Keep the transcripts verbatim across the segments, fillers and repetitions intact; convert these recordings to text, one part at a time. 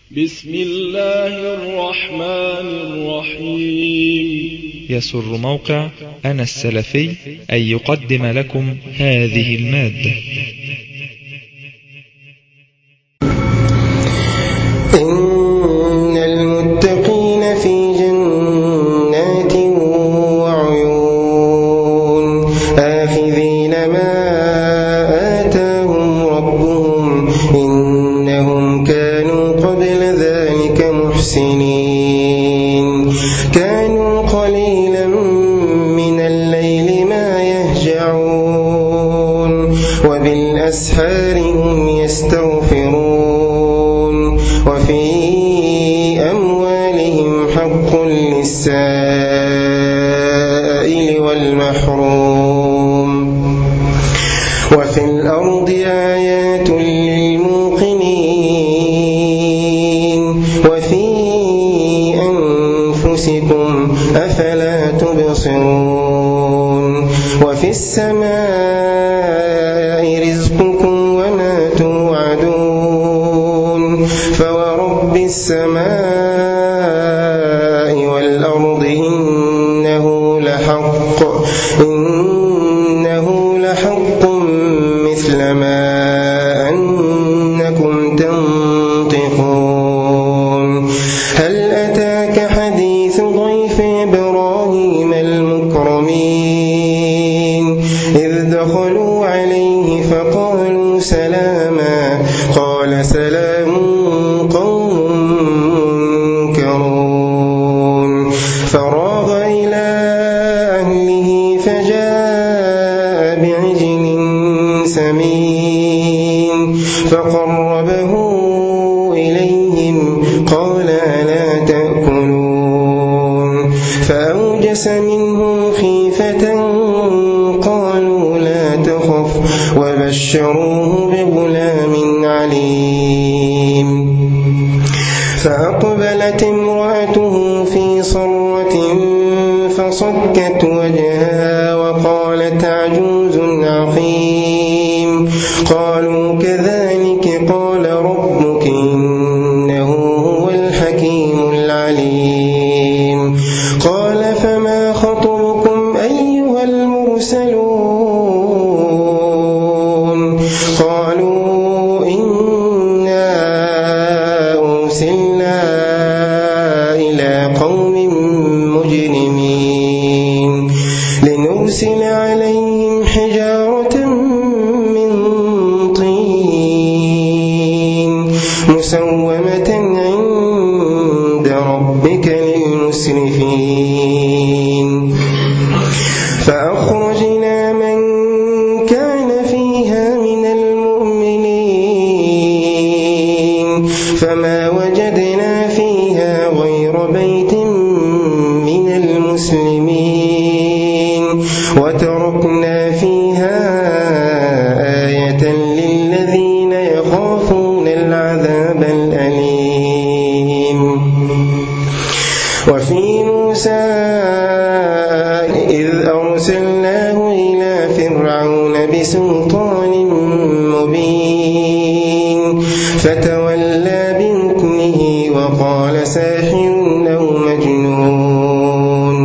بسم الله الرحمن الرحيم. يسر موقع أنا السلفي أن يقدم لكم هذه المادة. إن المتقين في جنات وعيون آخذين ما آتاهم ربهم إنهم كانوا قبل ذلك محسنين كانوا قليلا من الليل ما يهجعون وبالأسحار هم يستغفرون وفي أموالهم حق للسائل والمحروم وفي الأرض آيات للموقنين وفي أنفسكم أفلا تبصرون وفي السماء رزقكم وما توعدون فورب السماء والأرض إنه لحق إنه لحق مثل ما أنكم تنطقون هل أتاك حديث ضيف إبراهيم المكرمين إذ دخلوا عليه فقالوا سلاما قال سلام قوم منكرون فراغ إلى أهله فجاء بعجل سمين فقربه إليهم قال ألا تأكلون فأوجس منهم خيفة قالوا لا تخف وبشروه بغلام عليم فأقبلت امرأته في صرة فصكت وجهها وقالت عجوز عقيم قالوا كذلك قال ربك إنه هو الحكيم العليم قال فما خطبكم أيها المرسلون قالوا إنا أرسلنا إلى قوم مجرمين لنرسل عليهم حجارة من طين مسومة عند ربك للمسرفين فأخرجنا من كان فيها من المؤمنين فما وجدنا فيها غير بيت من المسلمين وتركنا فيها آية للذين يخافون العذاب الأليم وفي موسى إذ أرسلناه إلى فرعون بسلطان مبين فتولى بركنه وقال ساحر أو مجنون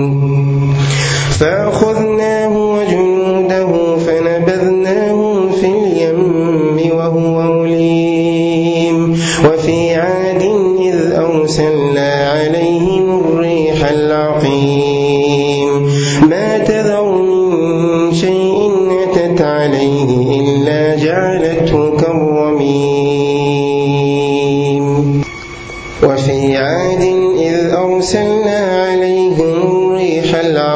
فأخذناه وجنوده فنبذناهم في اليم وهو مليم وفي عاد إذ أرسلنا عليهم الريح العقيم ما تذر من شيء أتت عليه إلا جعلته كالرميم وفي عاد إذ أرسلنا عليهم الريح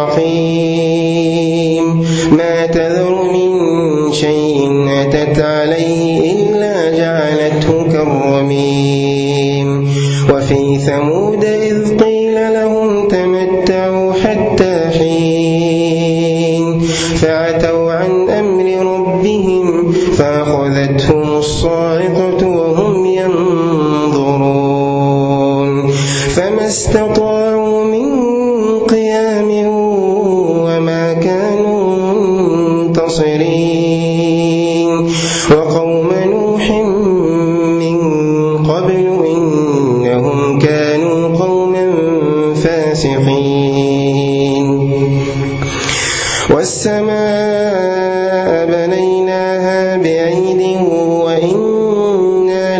العقيم ما تذر من شيء أتت عليه إلا جعلته كالرميم وفي ثمود إذ قيل لهم تمتعوا حتى حين فعتوا عن أمر ربهم فأخذتهم الصاعقة وهم ينظرون فما استطاعوا من قيام وما كانوا منتصرين وقوم نوح من قبل إن الفاسقين. والسماء بنيناها بأيد وإنا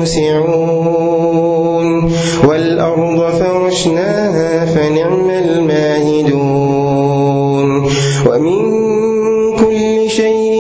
لموسعون والأرض فرشناها فنعم الماهدون ومن كل شيء